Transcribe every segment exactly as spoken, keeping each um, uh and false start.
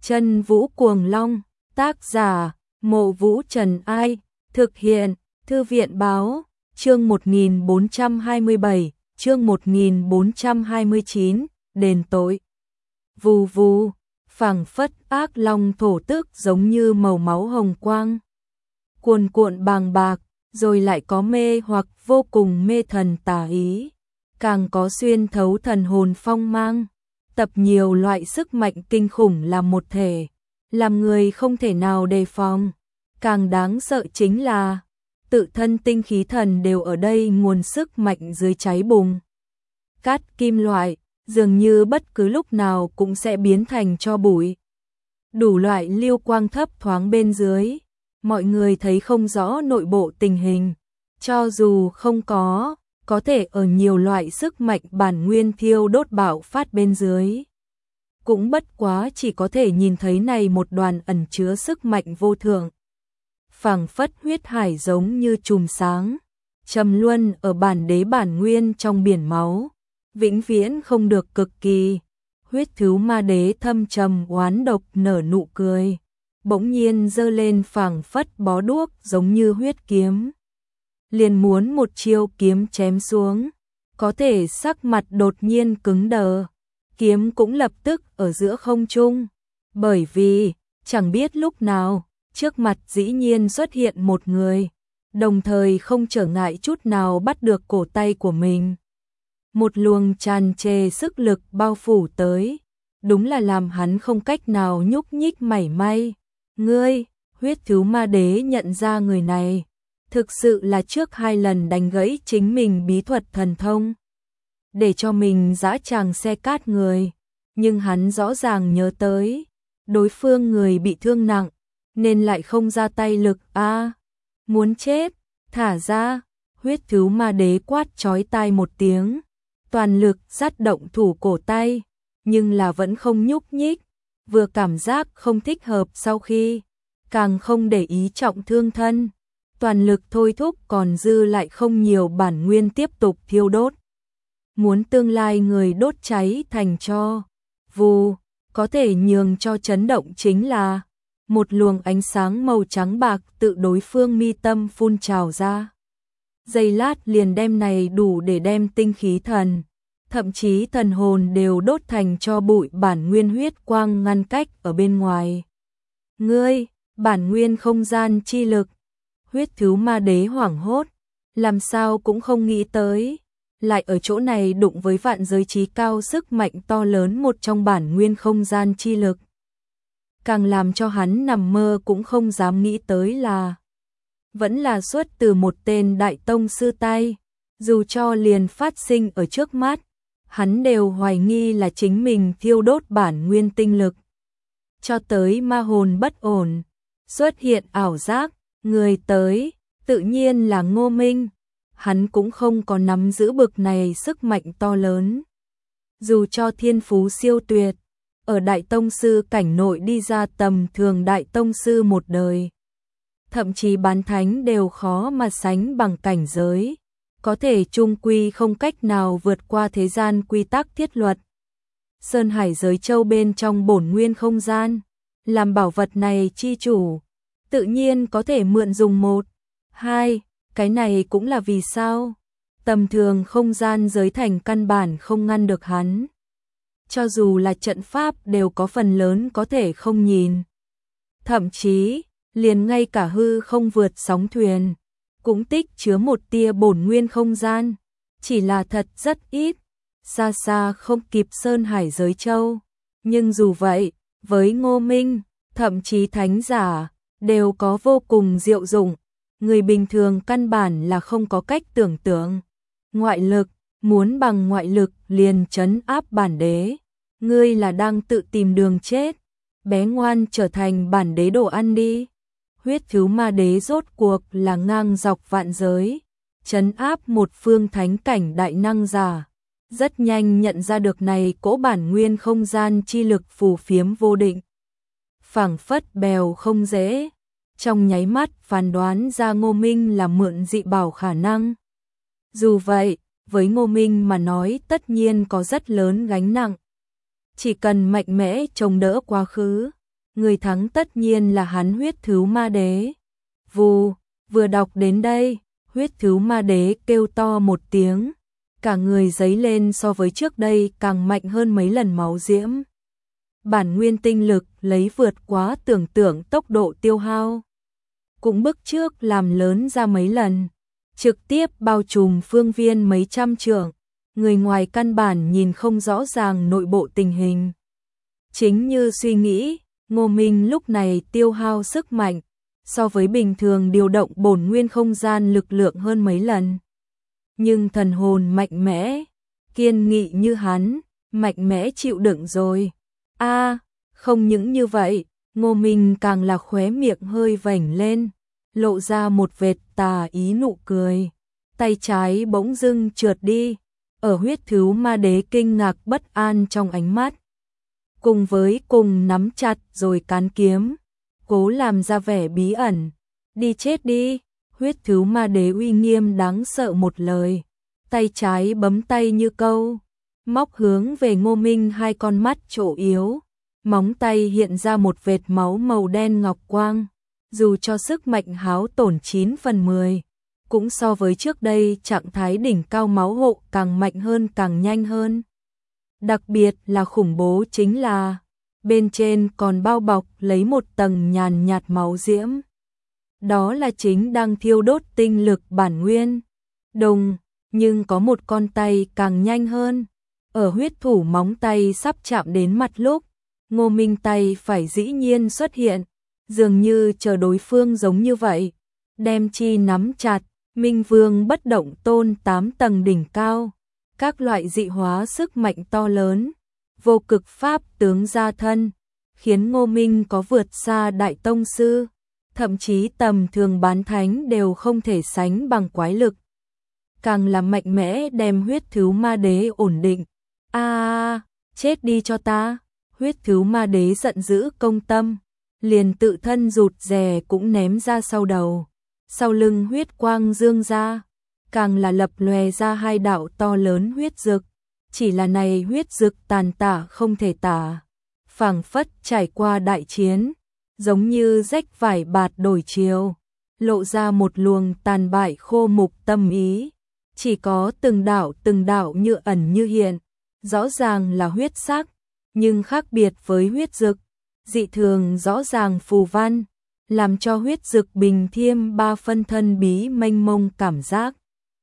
Chân Vũ Cuồng Long, tác giả, Mộ Vũ Trần Ai, thực hiện, Thư viện Báo, chương một nghìn bốn trăm hai mươi bảy, chương một nghìn bốn trăm hai mươi chín, đền tội. Vù vù, phảng phất ác long thổ tức giống như màu máu hồng quang. Cuồn cuộn bàng bạc, rồi lại có mê hoặc vô cùng mê thần tà ý, càng có xuyên thấu thần hồn phong mang, tập nhiều loại sức mạnh kinh khủng làm một thể, làm người không thể nào đề phòng. Càng đáng sợ chính là, tự thân tinh khí thần đều ở đây nguồn sức mạnh dưới cháy bùng. Cát kim loại, dường như bất cứ lúc nào cũng sẽ biến thành tro bụi. Đủ loại lưu quang thấp thoáng bên dưới, mọi người thấy không rõ nội bộ tình hình, cho dù không có, có thể ở nhiều loại sức mạnh bản nguyên thiêu đốt bạo phát bên dưới. Cũng bất quá chỉ có thể nhìn thấy này một đoàn ẩn chứa sức mạnh vô thượng. Phảng phất huyết hải giống như chùm sáng, trầm luân ở bản đế bản nguyên trong biển máu, vĩnh viễn không được cực kỳ. Huyết thứ ma đế thâm trầm oán độc nở nụ cười, bỗng nhiên giơ lên phảng phất bó đuốc giống như huyết kiếm. Liền muốn một chiêu kiếm chém xuống, có thể sắc mặt đột nhiên cứng đờ, kiếm cũng lập tức ở giữa không trung, bởi vì chẳng biết lúc nào, trước mặt dĩ nhiên xuất hiện một người, đồng thời không trở ngại chút nào bắt được cổ tay của mình. Một luồng tràn trề sức lực bao phủ tới, đúng là làm hắn không cách nào nhúc nhích mảy may. Ngươi, huyết thứ ma đế nhận ra người này, thực sự là trước hai lần đánh gãy chính mình bí thuật thần thông, để cho mình dã tràng xe cát người, nhưng hắn rõ ràng nhớ tới, đối phương người bị thương nặng, nên lại không ra tay lực a à, muốn chết, thả ra, huyết thứ ma đế quát chói tai một tiếng, toàn lực dắt động thủ cổ tay, nhưng là vẫn không nhúc nhích, vừa cảm giác không thích hợp sau khi, càng không để ý trọng thương thân, toàn lực thôi thúc còn dư lại không nhiều bản nguyên tiếp tục thiêu đốt. Muốn tương lai người đốt cháy thành tro, vù, có thể nhường cho chấn động chính là một luồng ánh sáng màu trắng bạc tự đối phương mi tâm phun trào ra. Giây lát liền đem này đủ để đem tinh khí thần, thậm chí thần hồn đều đốt thành cho bụi bản nguyên huyết quang ngăn cách ở bên ngoài. Ngươi, bản nguyên không gian chi lực, huyết thứ ma đế hoảng hốt, làm sao cũng không nghĩ tới, lại ở chỗ này đụng với vạn giới trí cao sức mạnh to lớn một trong bản nguyên không gian chi lực. Càng làm cho hắn nằm mơ cũng không dám nghĩ tới là, vẫn là xuất từ một tên đại tông sư tay, dù cho liền phát sinh ở trước mắt, hắn đều hoài nghi là chính mình thiêu đốt bản nguyên tinh lực. Cho tới ma hồn bất ổn, xuất hiện ảo giác, người tới, tự nhiên là Ngô Minh, hắn cũng không có nắm giữ bực này sức mạnh to lớn. Dù cho thiên phú siêu tuyệt, ở đại tông sư cảnh nội đi ra tầm thường đại tông sư một đời, thậm chí bán thánh đều khó mà sánh bằng cảnh giới, có thể chung quy không cách nào vượt qua thế gian quy tắc thiết luật. Sơn Hải giới châu bên trong bổn nguyên không gian, làm bảo vật này chi chủ, tự nhiên có thể mượn dùng một, hai, cái này cũng là vì sao, tầm thường không gian giới thành căn bản không ngăn được hắn. Cho dù là trận pháp đều có phần lớn có thể không nhìn. Thậm chí, liền ngay cả hư không vượt sóng thuyền, cũng tích chứa một tia bổn nguyên không gian, chỉ là thật rất ít, xa xa không kịp Sơn Hải giới châu. Nhưng dù vậy, với Ngô Minh, thậm chí thánh giả, đều có vô cùng diệu dụng, người bình thường căn bản là không có cách tưởng tượng. Ngoại lực, muốn bằng ngoại lực liền trấn áp bản đế, ngươi là đang tự tìm đường chết, bé ngoan trở thành bản đế đồ ăn đi. Huyết thứ ma đế rốt cuộc là ngang dọc vạn giới, trấn áp một phương thánh cảnh đại năng giả, rất nhanh nhận ra được này cỗ bản nguyên không gian chi lực phù phiếm vô định, phảng phất bèo không dễ, trong nháy mắt phán đoán ra Ngô Minh là mượn dị bảo khả năng. Dù vậy, với Ngô Minh mà nói tất nhiên có rất lớn gánh nặng, chỉ cần mạnh mẽ chống đỡ quá khứ, người thắng tất nhiên là hắn Huyết Thứu Ma Đế. Vù, vừa đọc đến đây, Huyết Thứu Ma Đế kêu to một tiếng, cả người giấy lên so với trước đây càng mạnh hơn mấy lần máu diễm. Bản nguyên tinh lực lấy vượt quá tưởng tượng tốc độ tiêu hao, cũng bức trước làm lớn ra mấy lần, trực tiếp bao trùm phương viên mấy trăm trượng, người ngoài căn bản nhìn không rõ ràng nội bộ tình hình. Chính như suy nghĩ, Ngô Minh lúc này tiêu hao sức mạnh, so với bình thường điều động bổn nguyên không gian lực lượng hơn mấy lần. Nhưng thần hồn mạnh mẽ, kiên nghị như hắn, mạnh mẽ chịu đựng rồi. A, à, không những như vậy, Ngô Minh càng là khóe miệng hơi vểnh lên, lộ ra một vệt tà ý nụ cười. Tay trái bỗng dưng trượt đi, ở Huyết Thứu Ma Đế kinh ngạc bất an trong ánh mắt. Cùng với cùng nắm chặt rồi cán kiếm, cố làm ra vẻ bí ẩn. Đi chết đi, Huyết Thứu Ma Đế uy nghiêm đáng sợ một lời. Tay trái bấm tay như câu, móc hướng về Ngô Minh hai con mắt chỗ yếu. Móng tay hiện ra một vệt máu màu đen ngọc quang. Dù cho sức mạnh háo tổn chín phần mười, cũng so với trước đây trạng thái đỉnh cao máu hộ càng mạnh hơn càng nhanh hơn. Đặc biệt là khủng bố chính là, bên trên còn bao bọc lấy một tầng nhàn nhạt máu diễm. Đó là chính đang thiêu đốt tinh lực bản nguyên. Đồng, nhưng có một con tay càng nhanh hơn. Ở huyết thủ móng tay sắp chạm đến mặt lúc, Ngô Minh tay phải dĩ nhiên xuất hiện, dường như chờ đối phương giống như vậy. Đem chi nắm chặt, Minh Vương bất động tôn tám tầng đỉnh cao. Các loại dị hóa sức mạnh to lớn, vô cực pháp tướng gia thân, khiến Ngô Minh có vượt xa đại tông sư, thậm chí tầm thường bán thánh đều không thể sánh bằng quái lực. Càng là mạnh mẽ đem Huyết Thứu Ma Đế ổn định. A, à, chết đi cho ta. Huyết Thứu Ma Đế giận dữ công tâm, liền tự thân rụt rè cũng ném ra sau đầu. Sau lưng huyết quang dương ra, càng là lập lòe ra hai đạo to lớn huyết dực, chỉ là này huyết dực tàn tả không thể tả, phảng phất trải qua đại chiến, giống như rách vải bạt đổi chiều, lộ ra một luồng tàn bại khô mục tâm ý, chỉ có từng đạo từng đạo như ẩn như hiện, rõ ràng là huyết sắc, nhưng khác biệt với huyết dực, dị thường rõ ràng phù văn, làm cho huyết dực bình thêm ba phân thân bí mênh mông cảm giác.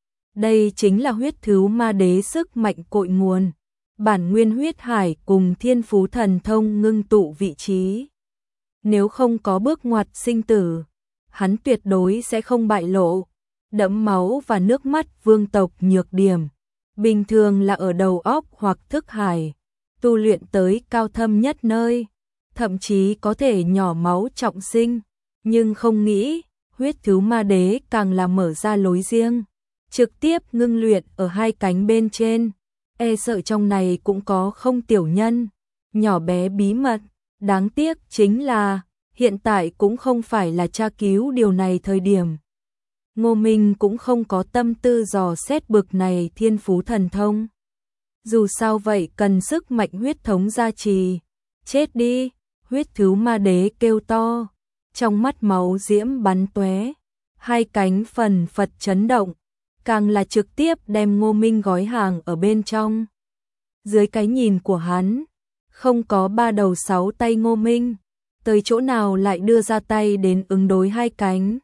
Đây chính là Huyết Thứu Ma Đế sức mạnh cội nguồn, bản nguyên huyết hải cùng thiên phú thần thông ngưng tụ vị trí. Nếu không có bước ngoặt sinh tử, hắn tuyệt đối sẽ không bại lộ. Đẫm máu và nước mắt vương tộc nhược điểm, bình thường là ở đầu óc hoặc thức hải, tu luyện tới cao thâm nhất nơi, thậm chí có thể nhỏ máu trọng sinh, nhưng không nghĩ, Huyết Thứu Ma Đế càng là mở ra lối riêng, trực tiếp ngưng luyện ở hai cánh bên trên, e sợ trong này cũng có không tiểu nhân, nhỏ bé bí mật, đáng tiếc chính là, hiện tại cũng không phải là tra cứu điều này thời điểm. Ngô Minh cũng không có tâm tư dò xét bực này thiên phú thần thông. Dù sao vậy cần sức mạnh huyết thống gia trì. Chết đi, Huyết Thứu Ma Đế kêu to, trong mắt máu diễm bắn tóe, hai cánh phần phật chấn động, càng là trực tiếp đem Ngô Minh gói hàng ở bên trong. Dưới cái nhìn của hắn, không có ba đầu sáu tay Ngô Minh, tới chỗ nào lại đưa ra tay đến ứng đối hai cánh.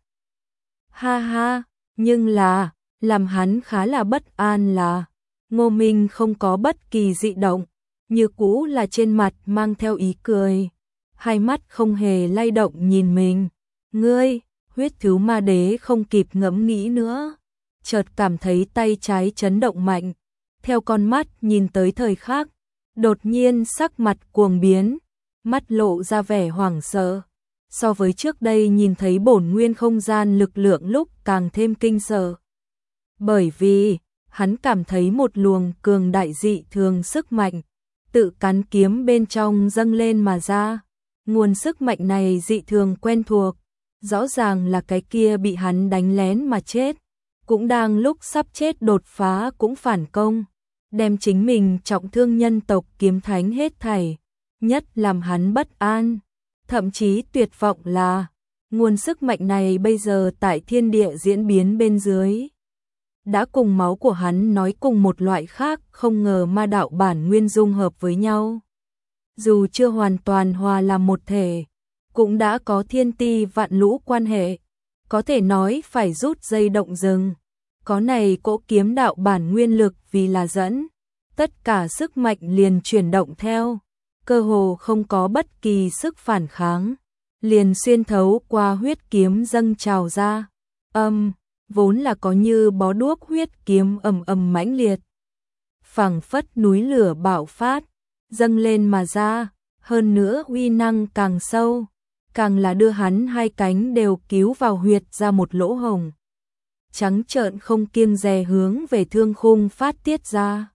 Ha ha, nhưng là, làm hắn khá là bất an là, Ngô Minh không có bất kỳ dị động, như cũ là trên mặt mang theo ý cười, hai mắt không hề lay động nhìn mình. Ngươi, Huyết Thứu Ma Đế không kịp ngẫm nghĩ nữa, chợt cảm thấy tay trái chấn động mạnh, theo con mắt nhìn tới thời khắc, đột nhiên sắc mặt cuồng biến, mắt lộ ra vẻ hoảng sợ. So với trước đây nhìn thấy bổn nguyên không gian lực lượng lúc càng thêm kinh sợ. Bởi vì, hắn cảm thấy một luồng cường đại dị thường sức mạnh, tự cắn kiếm bên trong dâng lên mà ra. Nguồn sức mạnh này dị thường quen thuộc, rõ ràng là cái kia bị hắn đánh lén mà chết, cũng đang lúc sắp chết đột phá cũng phản công, đem chính mình trọng thương nhân tộc kiếm thánh hết thảy, nhất làm hắn bất an. thậm chí tuyệt vọng là nguồn sức mạnh này bây giờ tại thiên địa diễn biến bên dưới đã cùng máu của hắn nói cùng một loại khác, không ngờ ma đạo bản nguyên dung hợp với nhau. Dù chưa hoàn toàn hòa làm một thể, cũng đã có thiên ti vạn lũ quan hệ, có thể nói phải rút dây động rừng. Có này cỗ kiếm đạo bản nguyên lực vì là dẫn, tất cả sức mạnh liền chuyển động theo, cơ hồ không có bất kỳ sức phản kháng, liền xuyên thấu qua huyết kiếm dâng trào ra. Âm, vốn là có như bó đuốc huyết kiếm ầm ầm mãnh liệt, phảng phất núi lửa bạo phát, dâng lên mà ra, hơn nữa uy năng càng sâu, càng là đưa hắn hai cánh đều cứu vào huyệt ra một lỗ hồng. Trắng trợn không kiêng dè hướng về thương khung phát tiết ra.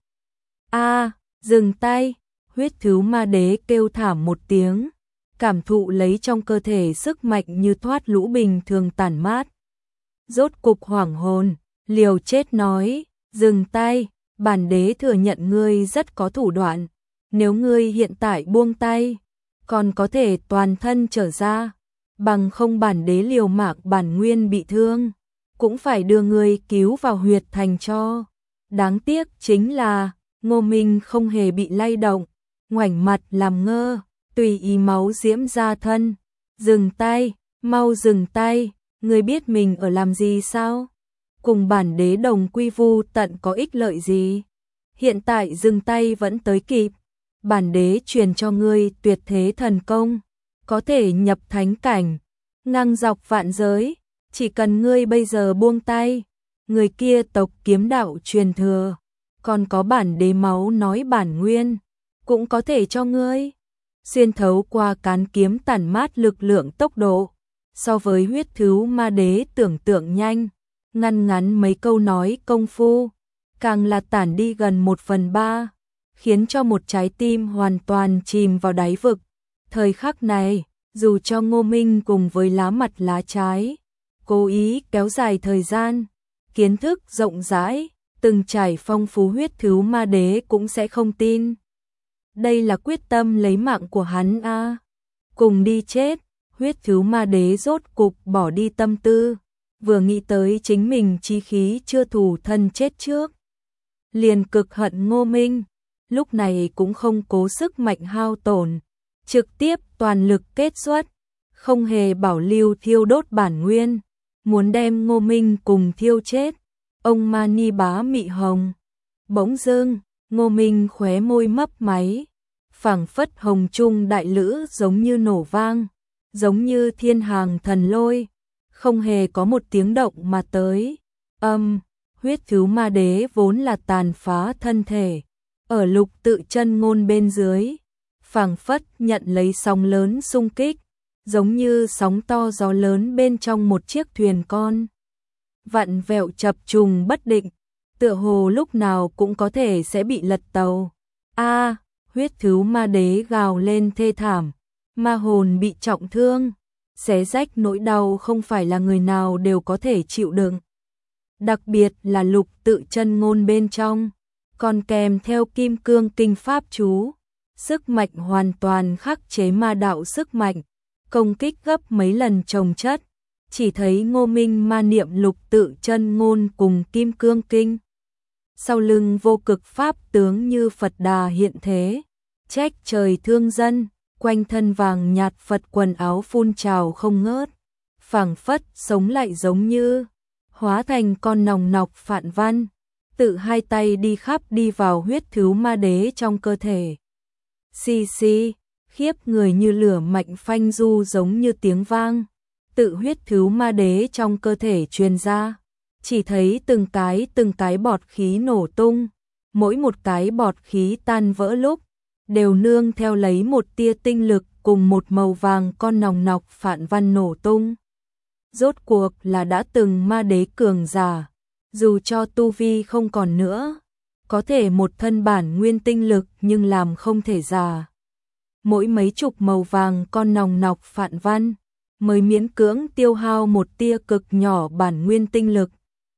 A, dừng tay, huyết thứ ma đế kêu thảm một tiếng, cảm thụ lấy trong cơ thể sức mạnh như thoát lũ bình thường tản mát. Rốt cục hoảng hồn, liều chết nói, dừng tay, bản đế thừa nhận ngươi rất có thủ đoạn, nếu ngươi hiện tại buông tay, còn có thể toàn thân trở ra, bằng không bản đế liều mạng bản nguyên bị thương, cũng phải đưa ngươi cứu vào huyệt thành cho. Đáng tiếc chính là, Ngô Minh không hề bị lay động, ngoảnh mặt làm ngơ, tùy ý máu diễm ra thân. Dừng tay, mau dừng tay, ngươi biết mình ở làm gì sao? Cùng bản đế đồng quy vu tận có ích lợi gì? Hiện tại dừng tay vẫn tới kịp, bản đế truyền cho ngươi tuyệt thế thần công, có thể nhập thánh cảnh, ngang dọc vạn giới, chỉ cần ngươi bây giờ buông tay, người kia tộc kiếm đạo truyền thừa, còn có bản đế máu nói bản nguyên, cũng có thể cho ngươi. Xuyên thấu qua cán kiếm tản mát lực lượng tốc độ, so với huyết thứ ma đế tưởng tượng nhanh, ngăn ngắn mấy câu nói công phu, càng là tản đi gần một phần ba, khiến cho một trái tim hoàn toàn chìm vào đáy vực. Thời khắc này, dù cho Ngô Minh cùng với lá mặt lá trái, cố ý kéo dài thời gian, kiến thức rộng rãi, từng trải phong phú huyết thứ ma đế cũng sẽ không tin. Đây là quyết tâm lấy mạng của hắn a, à. Cùng đi chết, huyết thứ ma đế rốt cục bỏ đi tâm tư, vừa nghĩ tới chính mình chí khí chưa thủ thân chết trước, liền cực hận Ngô Minh, lúc này cũng không cố sức mạnh hao tổn, trực tiếp toàn lực kết xuất, không hề bảo lưu thiêu đốt bản nguyên, muốn đem Ngô Minh cùng thiêu chết. Ông Mani bá mị hồng, bỗng dưng, Ngô Minh khóe môi mấp máy, phảng phất hồng trung đại lữ giống như nổ vang, giống như thiên hàng thần lôi, không hề có một tiếng động mà tới. Âm, huyết thứ ma đế vốn là tàn phá thân thể, ở lục tự chân ngôn bên dưới, phảng phất nhận lấy sóng lớn xung kích, giống như sóng to gió lớn bên trong một chiếc thuyền con, vặn vẹo chập trùng bất định, tựa hồ lúc nào cũng có thể sẽ bị lật tàu. A, à, huyết thứ ma đế gào lên thê thảm, ma hồn bị trọng thương, xé rách nỗi đau không phải là người nào đều có thể chịu đựng. Đặc biệt là lục tự chân ngôn bên trong, còn kèm theo kim cương kinh pháp chú, sức mạnh hoàn toàn khắc chế ma đạo sức mạnh, công kích gấp mấy lần chồng chất. Chỉ thấy Ngô Minh ma niệm lục tự chân ngôn cùng kim cương kinh, sau lưng vô cực pháp tướng như Phật Đà hiện thế, trách trời thương dân, quanh thân vàng nhạt Phật quần áo phun trào không ngớt, phảng phất sống lại giống như hóa thành con nòng nọc phạn văn, tự hai tay đi khắp đi vào huyết thứ ma đế trong cơ thể. Xì xì, khiếp người như lửa mạnh phanh du giống như tiếng vang, tự huyết thứ ma đế trong cơ thể truyền ra, chỉ thấy từng cái từng cái bọt khí nổ tung, mỗi một cái bọt khí tan vỡ lúc, đều nương theo lấy một tia tinh lực cùng một màu vàng con nòng nọc phạn văn nổ tung. Rốt cuộc là đã từng ma đế cường giả, dù cho tu vi không còn nữa, có thể một thân bản nguyên tinh lực nhưng làm không thể già. Mỗi mấy chục màu vàng con nòng nọc phạn văn, mới miễn cưỡng tiêu hao một tia cực nhỏ bản nguyên tinh lực.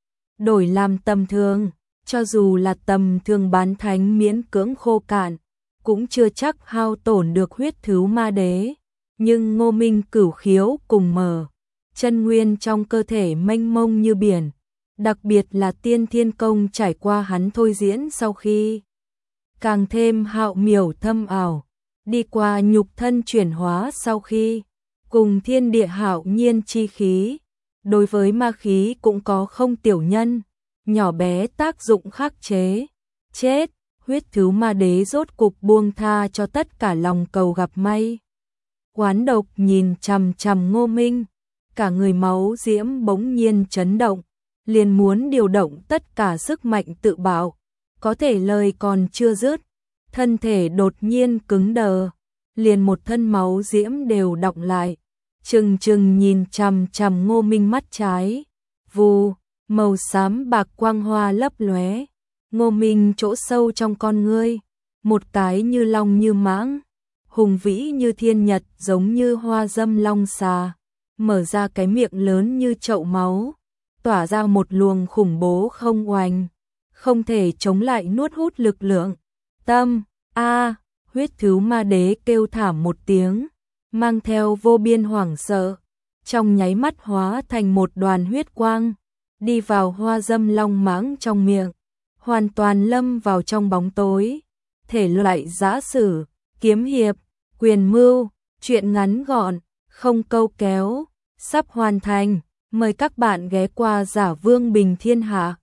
Đổi làm tầm thường, cho dù là tầm thường bán thánh miễn cưỡng khô cạn, cũng chưa chắc hao tổn được huyết thứ ma đế. nhưng Ngô Minh cửu khiếu cùng mở, chân nguyên trong cơ thể mênh mông như biển, đặc biệt là tiên thiên công trải qua hắn thôi diễn sau khi càng thêm hạo miểu thâm ảo, đi qua nhục thân chuyển hóa sau khi cùng thiên địa hạo nhiên chi khí, đối với ma khí cũng có không tiểu nhân, nhỏ bé tác dụng khắc chế, chết, huyết thứ ma đế rốt cục buông tha cho tất cả lòng cầu gặp may. Quán độc nhìn chằm chằm Ngô Minh, cả người máu diễm bỗng nhiên chấn động, liền muốn điều động tất cả sức mạnh tự bảo, có thể lời còn chưa dứt, thân thể đột nhiên cứng đờ, liền một thân máu diễm đều đọng lại, trừng trừng nhìn chằm chằm Ngô Minh mắt trái, vù, màu xám bạc quang hoa lấp lóe, Ngô Minh chỗ sâu trong con ngươi, một cái như long như mãng, hùng vĩ như thiên nhật giống như hoa dâm long xà, mở ra cái miệng lớn như chậu máu, tỏa ra một luồng khủng bố không oanh, không thể chống lại nuốt hút lực lượng. Tâm, a, huyết thứ ma đế kêu thảm một tiếng, mang theo vô biên hoảng sợ, trong nháy mắt hóa thành một đoàn huyết quang, đi vào hoa dâm long mãng trong miệng, hoàn toàn lâm vào trong bóng tối. Thể loại giã sử, kiếm hiệp, quyền mưu, truyện ngắn gọn, không câu kéo, sắp hoàn thành, mời các bạn ghé qua Giả Vương Bình Thiên Hạ.